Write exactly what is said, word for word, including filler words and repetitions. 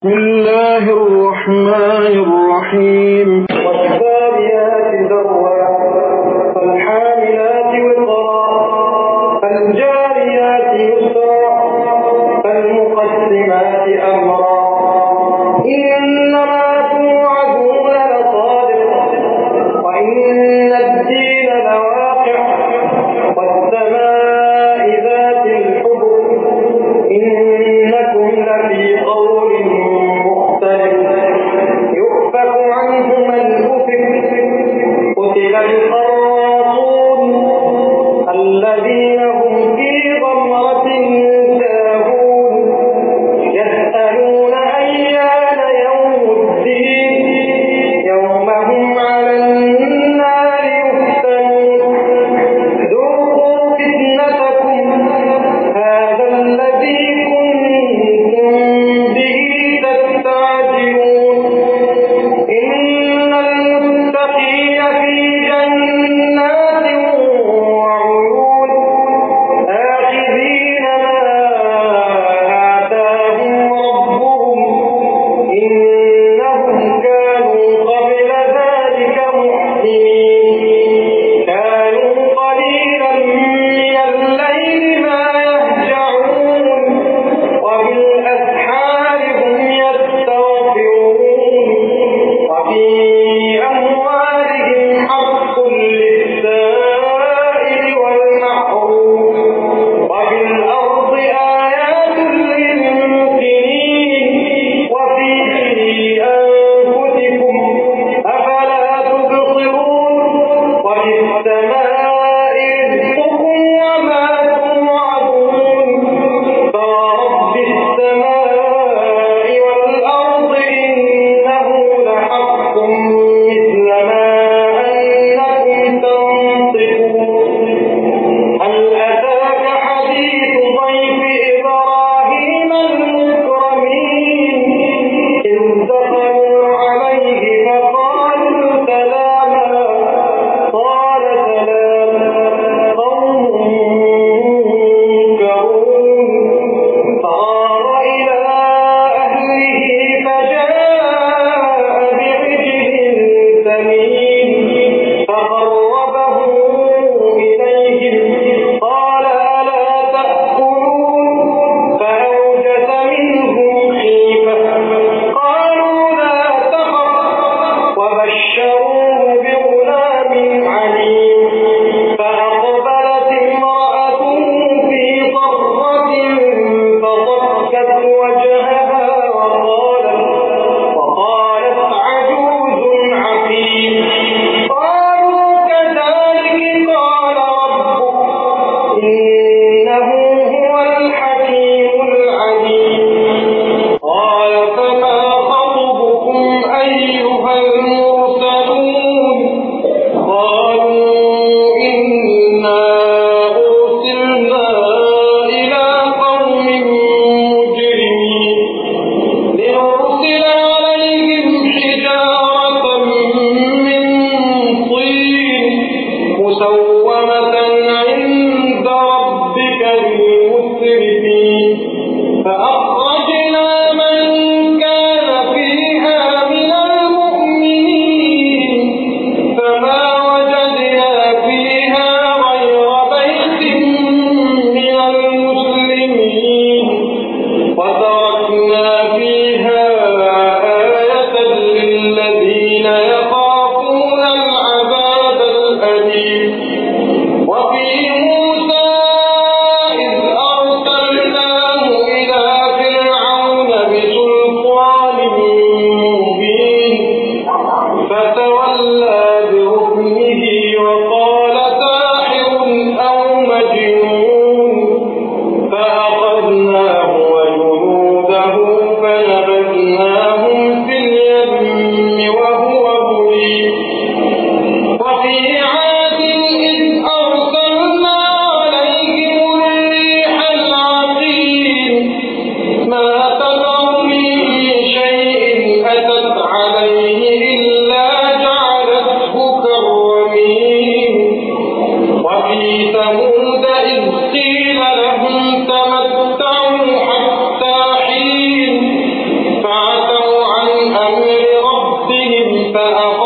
بسم الله الرحمن الرحيم والذاريات ذروا فالحاملات وقرا فالجاريات يسرا فالمقسمات أمرا إنما توعدون لصادق وإن الدين لواقع والسماء ذات الحبك إنكم لفي قول مختلف يؤفك عنه من أفك قتل الخراصون الذين هم في غمرة ساهون يسألون أيان يوم الدين يوم هم على النار يفتنون ذوقوا فتنتكم هذا الذي كنتم به تستعجلون إن المتقين في جنات وعيون آخذين ما آتاهم ربهم إنهم كانوا قبل ذلك محسنين كانوا قليلا من الليل ما يهجعون وبالأسحار هم يستغفرون وفي أموالهم حق للسائل والمحروم وفي الأرض آيات للموقنين وفي أنفسكم أفلا تبصرون وفي السماء رزقكم وما توعدون فرب السماء والأرض إنه لحق مثل ما أنكم تنطقون هل أتاك حديث ضيف إبراهيم المكرمين إذ دخلوا عليه فقالوا سلاما قال سلام قوم منكرون فغار إلى أهله فجاء بعجل سمين فقربه إليهم قال ألا تأكلون فأوجس منهم خيفة قالوا لا تخف وبشروه بغلام عليم فأقبلت امرأته في ضرة فصكت وجهها وقالت وقالت عجوز عقيم قالوا كذلك قال ربك إنه هو الحكيم العليم قال فما خطبكم أيها المرسلون قالوا إنا أرسلنا إلى قوم مجرمين لنرسل عليهم حجارة من طين مسومة عند ربك للمسرفين فأخرجنا من كان فيها من المؤمنين فما وجدنا فيها غير بيت من المسلمين وتركنا فيها أمر ربهم فأخذهم